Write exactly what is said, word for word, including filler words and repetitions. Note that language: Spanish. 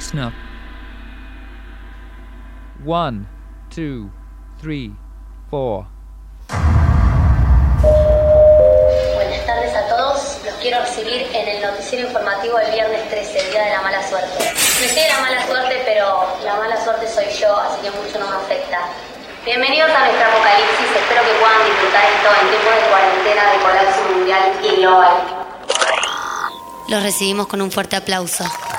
listener. One, two, three, four. Buenas tardes a todos. Los quiero recibir en el noticiero informativo del viernes trece, el día de la mala suerte. Me sigue la mala suerte, pero la mala suerte soy yo, así que mucho no me afecta. Bienvenidos a nuestro apocalipsis. Espero que puedan disfrutar esto en tiempos de cuarentena, de colapso mundial y global. Los recibimos con un fuerte aplauso.